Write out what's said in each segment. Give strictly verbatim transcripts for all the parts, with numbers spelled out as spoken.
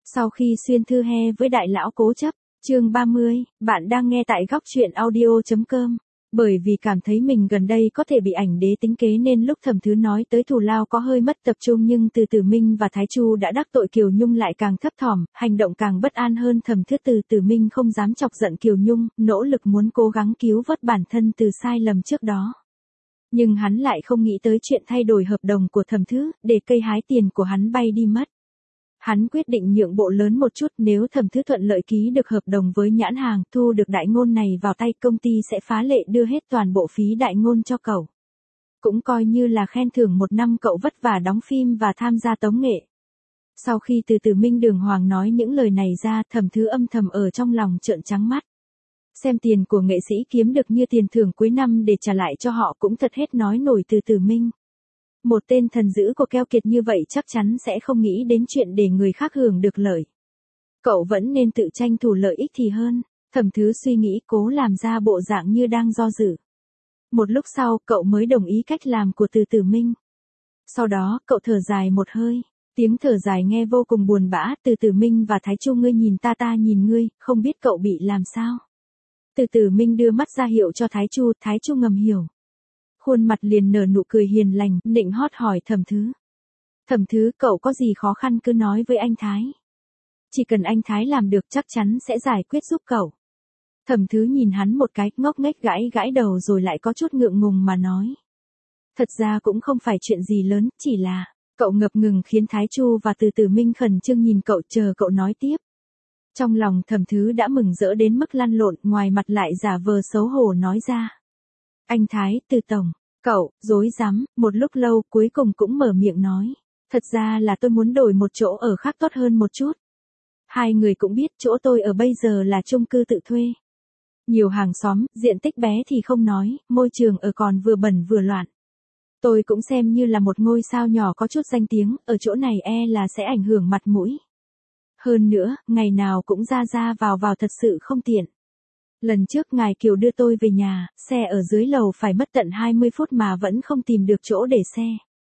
Sau khi xuyên thư he với đại lão cố chấp, chương ba mươi, bạn đang nghe tại góc truyện audio chấm com. Bởi vì cảm thấy mình gần đây có thể bị ảnh đế tính kế nên lúc Thẩm Thứ nói tới thù lao có hơi mất tập trung, nhưng từ Tử Minh và Thái Chu đã đắc tội Kiều Nhung lại càng thấp thỏm, hành động càng bất an hơn. Thẩm Thứ từ Tử Minh không dám chọc giận Kiều Nhung, nỗ lực muốn cố gắng cứu vớt bản thân từ sai lầm trước đó. Nhưng hắn lại không nghĩ tới chuyện thay đổi hợp đồng của Thẩm Thứ, để cây hái tiền của hắn bay đi mất. Hắn quyết định nhượng bộ lớn một chút, nếu Thẩm Thứ thuận lợi ký được hợp đồng với nhãn hàng, thu được đại ngôn này vào tay, công ty sẽ phá lệ đưa hết toàn bộ phí đại ngôn cho cậu. Cũng coi như là khen thưởng một năm cậu vất vả đóng phim và tham gia tống nghệ. Sau khi từ Tử Minh đường hoàng nói những lời này ra, Thẩm Thứ âm thầm ở trong lòng trợn trắng mắt. Xem tiền của nghệ sĩ kiếm được như tiền thưởng cuối năm để trả lại cho họ cũng thật hết nói nổi. Từ Tử Minh, một tên thần dữ của keo kiệt như vậy chắc chắn sẽ không nghĩ đến chuyện để người khác hưởng được lợi. Cậu vẫn nên tự tranh thủ lợi ích thì hơn. Thẩm Thứ suy nghĩ, cố làm ra bộ dạng như đang do dự. Một lúc sau, cậu mới đồng ý cách làm của Từ Tử Minh. Sau đó, cậu thở dài một hơi. Tiếng thở dài nghe vô cùng buồn bã. Từ Tử Minh và Thái Chu, ngươi nhìn ta, ta nhìn ngươi, không biết cậu bị làm sao. Từ Tử Minh đưa mắt ra hiệu cho Thái Chu, Thái Chu ngầm hiểu. Khuôn mặt liền nở nụ cười hiền lành, nịnh hót hỏi Thẩm Thứ. Thẩm Thứ, cậu có gì khó khăn cứ nói với anh Thái. Chỉ cần anh Thái làm được chắc chắn sẽ giải quyết giúp cậu. Thẩm Thứ nhìn hắn một cái, ngốc nghếch gãi gãi đầu rồi lại có chút ngượng ngùng mà nói. Thật ra cũng không phải chuyện gì lớn, chỉ là, cậu ngập ngừng khiến Thái Chu và Từ Tử Minh khẩn trương nhìn cậu chờ cậu nói tiếp. Trong lòng Thẩm Thứ đã mừng rỡ đến mức lăn lộn, ngoài mặt lại giả vờ xấu hổ nói ra. Anh Thái, Từ tổng, cậu, dối rắm, một lúc lâu cuối cùng cũng mở miệng nói. Thật ra là tôi muốn đổi một chỗ ở khác tốt hơn một chút. Hai người cũng biết chỗ tôi ở bây giờ là chung cư tự thuê. Nhiều hàng xóm, diện tích bé thì không nói, môi trường ở còn vừa bẩn vừa loạn. Tôi cũng xem như là một ngôi sao nhỏ có chút danh tiếng, ở chỗ này e là sẽ ảnh hưởng mặt mũi. Hơn nữa, ngày nào cũng ra ra vào vào thật sự không tiện. Lần trước ngài Kiều đưa tôi về nhà, xe ở dưới lầu phải mất tận hai mươi phút mà vẫn không tìm được chỗ để xe.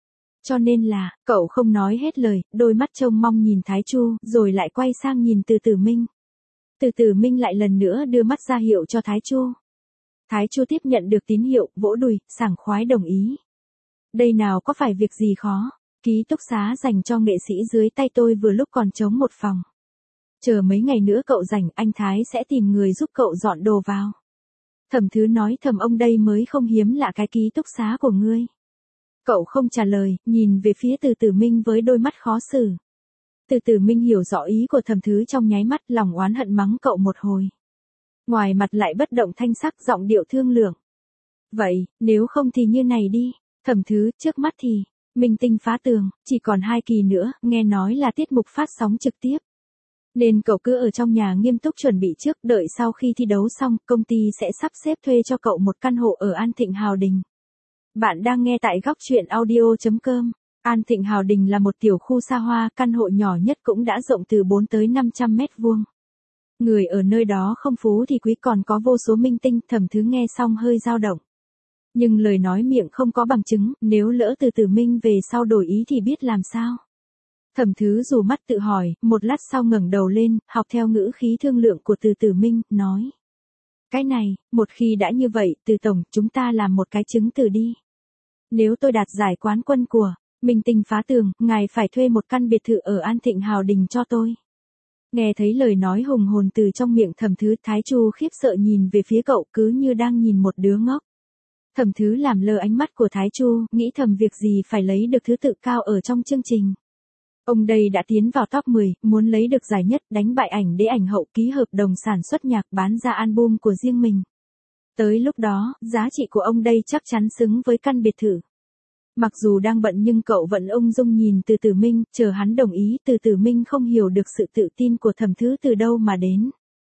Cho nên là, cậu không nói hết lời, đôi mắt trông mong nhìn Thái Chu, rồi lại quay sang nhìn Từ Tử Minh. Từ Tử Minh lại lần nữa đưa mắt ra hiệu cho Thái Chu. Thái Chu tiếp nhận được tín hiệu, vỗ đùi, sảng khoái đồng ý. Đây nào có phải việc gì khó, ký túc xá dành cho nghệ sĩ dưới tay tôi vừa lúc còn trống một phòng. Chờ mấy ngày nữa cậu rảnh, anh Thái sẽ tìm người giúp cậu dọn đồ vào. Thẩm Thứ nói thầm, ông đây mới không hiếm lạ cái ký túc xá của ngươi. Cậu không trả lời, nhìn về phía Từ Tử Minh với đôi mắt khó xử. Từ Tử Minh hiểu rõ ý của Thẩm Thứ trong nháy mắt, lòng oán hận mắng cậu một hồi. Ngoài mặt lại bất động thanh sắc, giọng điệu thương lượng. Vậy, nếu không thì như này đi, Thẩm Thứ, trước mắt thì, Minh Tinh Phá Tường, chỉ còn hai kỳ nữa, nghe nói là tiết mục phát sóng trực tiếp. Nên cậu cứ ở trong nhà nghiêm túc chuẩn bị trước, đợi sau khi thi đấu xong, công ty sẽ sắp xếp thuê cho cậu một căn hộ ở An Thịnh Hào Đình. Bạn đang nghe tại góc truyện audio chấm com. An Thịnh Hào Đình là một tiểu khu xa hoa, căn hộ nhỏ nhất cũng đã rộng từ bốn tới năm trăm mét vuông. Người ở nơi đó không phú thì quý, còn có vô số minh tinh. Thẩm Thứ nghe xong hơi dao động. Nhưng lời nói miệng không có bằng chứng, nếu lỡ Từ Tử Minh về sau đổi ý thì biết làm sao. Thẩm Thứ dù mắt tự hỏi, một lát sau ngẩng đầu lên, học theo ngữ khí thương lượng của Từ Tử Minh, nói. Cái này, một khi đã như vậy, Từ tổng, chúng ta làm một cái chứng từ đi. Nếu tôi đạt giải quán quân của Minh Tinh Phá Tường, ngài phải thuê một căn biệt thự ở An Thịnh Hào Đình cho tôi. Nghe thấy lời nói hùng hồn từ trong miệng Thẩm Thứ, Thái Chu khiếp sợ nhìn về phía cậu, cứ như đang nhìn một đứa ngốc. Thẩm Thứ làm lơ ánh mắt của Thái Chu, nghĩ thầm việc gì phải lấy được thứ tự cao ở trong chương trình. Ông đây đã tiến vào top mười, muốn lấy được giải nhất, đánh bại ảnh đế ảnh hậu, ký hợp đồng sản xuất nhạc, bán ra album của riêng mình. Tới lúc đó, giá trị của ông đây chắc chắn xứng với căn biệt thự. Mặc dù đang bận nhưng cậu vẫn ung dung nhìn Từ Tử Minh, chờ hắn đồng ý. Từ Tử Minh không hiểu được sự tự tin của Thẩm Thứ từ đâu mà đến.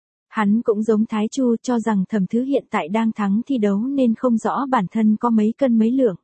Hắn cũng giống Thái Chu, cho rằng Thẩm Thứ hiện tại đang thắng thi đấu nên không rõ bản thân có mấy cân mấy lượng.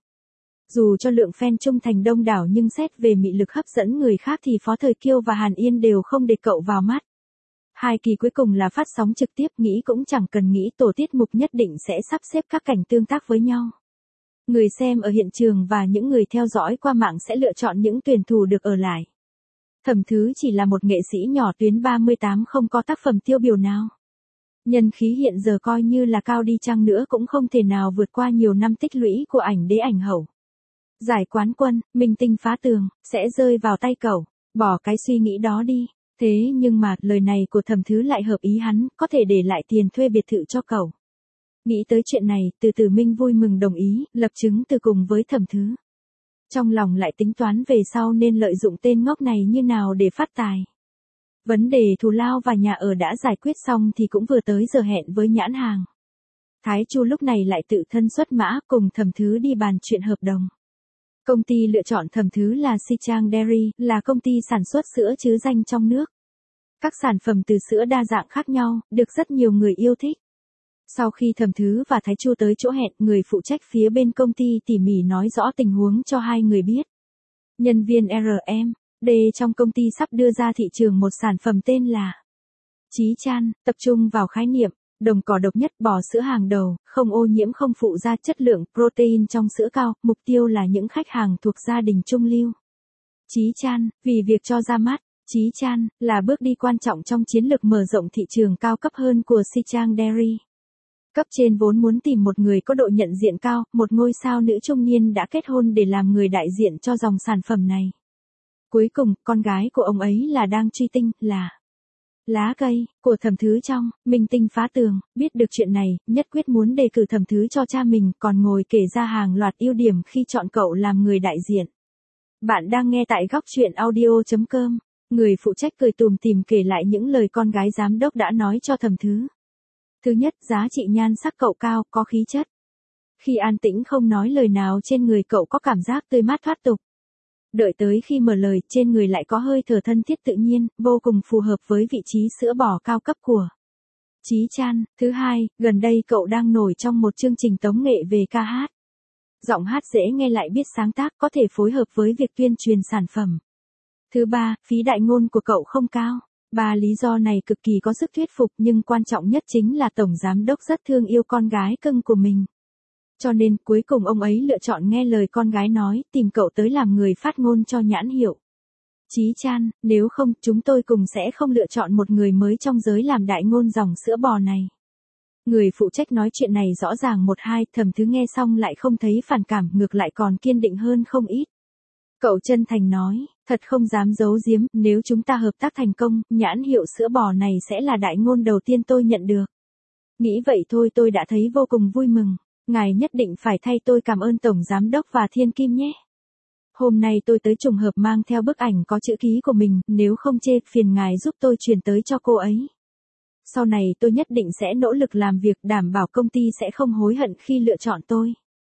Dù cho lượng fan trung thành đông đảo nhưng xét về mị lực hấp dẫn người khác thì Phó Thời Kiêu và Hàn Yên đều không để cậu vào mắt. Hai kỳ cuối cùng là phát sóng trực tiếp, nghĩ cũng chẳng cần nghĩ, tổ tiết mục nhất định sẽ sắp xếp các cảnh tương tác với nhau. Người xem ở hiện trường và những người theo dõi qua mạng sẽ lựa chọn những tuyển thủ được ở lại. Thẩm Thứ chỉ là một nghệ sĩ nhỏ tuyến ba mươi tám không có tác phẩm tiêu biểu nào. Nhân khí hiện giờ coi như là cao đi chăng nữa cũng không thể nào vượt qua nhiều năm tích lũy của ảnh đế ảnh hậu. Giải quán quân, minh tinh phá tường, sẽ rơi vào tay cậu, bỏ cái suy nghĩ đó đi. Thế nhưng mà, lời này của Thẩm Thứ lại hợp ý hắn, có thể để lại tiền thuê biệt thự cho cậu. Nghĩ tới chuyện này, Từ Từ Minh vui mừng đồng ý, lập chứng từ cùng với Thẩm Thứ. Trong lòng lại tính toán về sau nên lợi dụng tên ngốc này như nào để phát tài. Vấn đề thù lao và nhà ở đã giải quyết xong thì cũng vừa tới giờ hẹn với nhãn hàng. Thái Chu lúc này lại tự thân xuất mã cùng Thẩm Thứ đi bàn chuyện hợp đồng. Công ty lựa chọn Thẩm Thứ là Sichang Dairy, là công ty sản xuất sữa chứ danh trong nước. Các sản phẩm từ sữa đa dạng khác nhau, được rất nhiều người yêu thích. Sau khi Thẩm Thứ và Thái Chu tới chỗ hẹn, người phụ trách phía bên công ty tỉ mỉ nói rõ tình huống cho hai người biết. Nhân viên R M D trong công ty sắp đưa ra thị trường một sản phẩm tên là Chí Chan, tập trung vào khái niệm đồng cỏ độc nhất, bò sữa hàng đầu, không ô nhiễm, không phụ gia, chất lượng protein trong sữa cao, mục tiêu là những khách hàng thuộc gia đình trung lưu. Chí Chan, vì việc cho ra mắt, Chí Chan là bước đi quan trọng trong chiến lược mở rộng thị trường cao cấp hơn của Sichang Dairy. Cấp trên vốn muốn tìm một người có độ nhận diện cao, một ngôi sao nữ trung niên đã kết hôn để làm người đại diện cho dòng sản phẩm này. Cuối cùng, con gái của ông ấy là đang truy tinh, là lá cây của Thẩm Thứ trong minh tinh phá tường. Biết được chuyện này, nhất quyết muốn đề cử Thẩm Thứ cho cha mình, còn ngồi kể ra hàng loạt ưu điểm khi chọn cậu làm người đại diện. Bạn đang nghe tại góc truyện audio chấm com. Người phụ trách cười tùm tìm kể lại những lời con gái giám đốc đã nói cho Thẩm Thứ. Thứ nhất, giá trị nhan sắc cậu cao, có khí chất. Khi an tĩnh không nói lời nào trên người cậu có cảm giác tươi mát thoát tục. Đợi tới khi mở lời, trên người lại có hơi thở thân thiết tự nhiên, vô cùng phù hợp với vị trí sữa bò cao cấp của Chí Chan. Thứ hai, gần đây cậu đang nổi trong một chương trình tống nghệ về ca hát. Giọng hát dễ nghe lại biết sáng tác, có thể phối hợp với việc tuyên truyền sản phẩm. Thứ ba, phí đại ngôn của cậu không cao. Ba lý do này cực kỳ có sức thuyết phục, nhưng quan trọng nhất chính là tổng giám đốc rất thương yêu con gái cưng của mình. Cho nên, cuối cùng ông ấy lựa chọn nghe lời con gái nói, tìm cậu tới làm người phát ngôn cho nhãn hiệu Chí Chan, nếu không, chúng tôi cùng sẽ không lựa chọn một người mới trong giới làm đại ngôn dòng sữa bò này. Người phụ trách nói chuyện này rõ ràng một hai, Thẩm Thứ nghe xong lại không thấy phản cảm, ngược lại còn kiên định hơn không ít. Cậu chân thành nói, thật không dám giấu giếm, nếu chúng ta hợp tác thành công, nhãn hiệu sữa bò này sẽ là đại ngôn đầu tiên tôi nhận được. Nghĩ vậy thôi tôi đã thấy vô cùng vui mừng. Ngài nhất định phải thay tôi cảm ơn Tổng Giám đốc và Thiên Kim nhé. Hôm nay tôi tới trùng hợp mang theo bức ảnh có chữ ký của mình, nếu không chê, phiền ngài giúp tôi truyền tới cho cô ấy. Sau này tôi nhất định sẽ nỗ lực làm việc, đảm bảo công ty sẽ không hối hận khi lựa chọn tôi.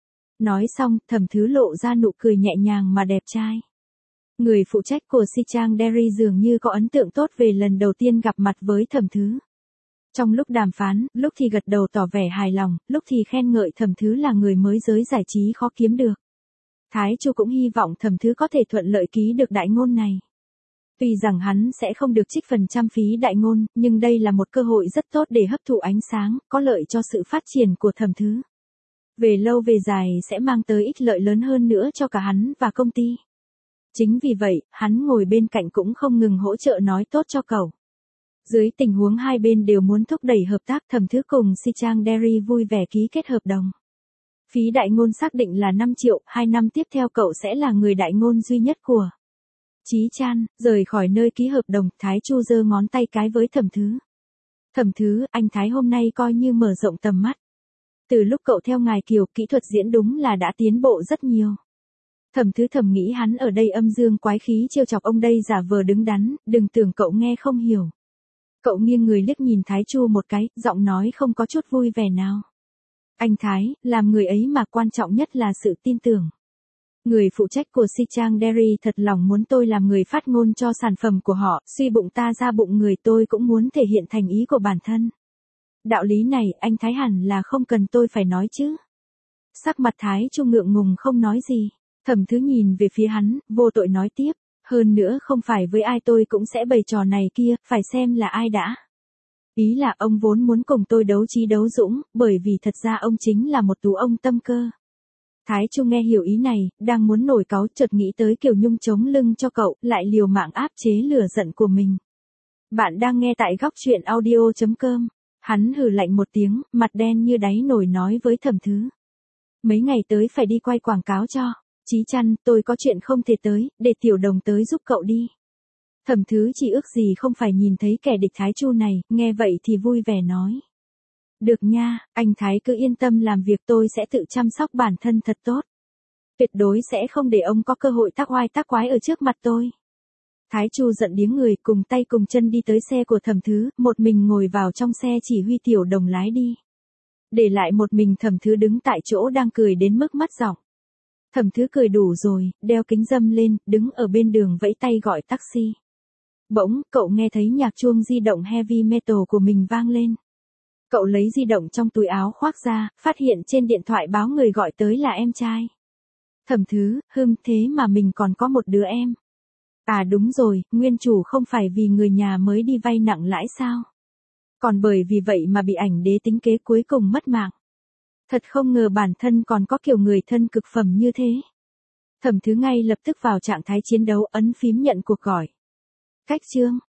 Nói xong, Thẩm Thứ lộ ra nụ cười nhẹ nhàng mà đẹp trai. Người phụ trách của Sichang Dairy dường như có ấn tượng tốt về lần đầu tiên gặp mặt với Thẩm Thứ. Trong lúc đàm phán, lúc thì gật đầu tỏ vẻ hài lòng, lúc thì khen ngợi Thẩm Thứ là người mới giới giải trí khó kiếm được. Thái Chu cũng hy vọng Thẩm Thứ có thể thuận lợi ký được đại ngôn này. Tuy rằng hắn sẽ không được trích phần trăm phí đại ngôn, nhưng đây là một cơ hội rất tốt để hấp thụ ánh sáng, có lợi cho sự phát triển của Thẩm Thứ. Về lâu về dài sẽ mang tới ích lợi lớn hơn nữa cho cả hắn và công ty. Chính vì vậy, hắn ngồi bên cạnh cũng không ngừng hỗ trợ nói tốt cho cậu. Dưới tình huống hai bên đều muốn thúc đẩy hợp tác, Thẩm Thứ cùng Sichang Dairy vui vẻ ký kết hợp đồng. Phí đại ngôn xác định là năm triệu, hai năm tiếp theo cậu sẽ là người đại ngôn duy nhất của Chí Chan. Rời khỏi nơi ký hợp đồng, Thái Chu giơ ngón tay cái với Thẩm Thứ. Thẩm Thứ, anh Thái hôm nay coi như mở rộng tầm mắt. Từ lúc cậu theo ngài Kiều, kỹ thuật diễn đúng là đã tiến bộ rất nhiều. Thẩm Thứ thầm nghĩ hắn ở đây âm dương quái khí trêu chọc ông đây giả vờ đứng đắn, đừng tưởng cậu nghe không hiểu. Cậu nghiêng người liếc nhìn Thái Chu một cái, giọng nói không có chút vui vẻ nào. Anh Thái, làm người ấy mà quan trọng nhất là sự tin tưởng. Người phụ trách của Sichang Dairy thật lòng muốn tôi làm người phát ngôn cho sản phẩm của họ, suy bụng ta ra bụng người, tôi cũng muốn thể hiện thành ý của bản thân. Đạo lý này, anh Thái hẳn là không cần tôi phải nói chứ. Sắc mặt Thái Chu ngượng ngùng không nói gì. Thẩm Thứ nhìn về phía hắn, vô tội nói tiếp. Hơn nữa không phải với ai tôi cũng sẽ bày trò này kia, phải xem là ai đã. Ý là ông vốn muốn cùng tôi đấu trí đấu dũng, bởi vì thật ra ông chính là một tú ông tâm cơ. Thái Chu nghe hiểu ý này, đang muốn nổi cáu chợt nghĩ tới Kiều Nhung chống lưng cho cậu, lại liều mạng áp chế lửa giận của mình. Bạn đang nghe tại góc chuyện audio chấm com. Hắn hừ lạnh một tiếng, mặt đen như đáy nổi nói với Thẩm Thứ. Mấy ngày tới phải đi quay quảng cáo cho. Chí Chăn, tôi có chuyện không thể tới, để Tiểu Đồng tới giúp cậu đi. Thẩm Thứ chỉ ước gì không phải nhìn thấy kẻ địch Thái Chu này, nghe vậy thì vui vẻ nói. Được nha, anh Thái cứ yên tâm làm việc, tôi sẽ tự chăm sóc bản thân thật tốt. Tuyệt đối sẽ không để ông có cơ hội tác oai tác quái ở trước mặt tôi. Thái Chu giận điếng người, cùng tay cùng chân đi tới xe của Thẩm Thứ, một mình ngồi vào trong xe chỉ huy Tiểu Đồng lái đi. Để lại một mình Thẩm Thứ đứng tại chỗ đang cười đến mức mất giọng. Thẩm Thứ cười đủ rồi, đeo kính râm lên, đứng ở bên đường vẫy tay gọi taxi. Bỗng, cậu nghe thấy nhạc chuông di động heavy metal của mình vang lên. Cậu lấy di động trong túi áo khoác ra, phát hiện trên điện thoại báo người gọi tới là em trai. Thẩm Thứ, hừm, thế mà mình còn có một đứa em. À đúng rồi, nguyên chủ không phải vì người nhà mới đi vay nặng lãi sao? Còn bởi vì vậy mà bị ảnh đế tính kế cuối cùng mất mạng. Thật không ngờ bản thân còn có kiểu người thân cực phẩm như thế. Thẩm Thứ ngay lập tức vào trạng thái chiến đấu, ấn phím nhận cuộc gọi. Cách chương.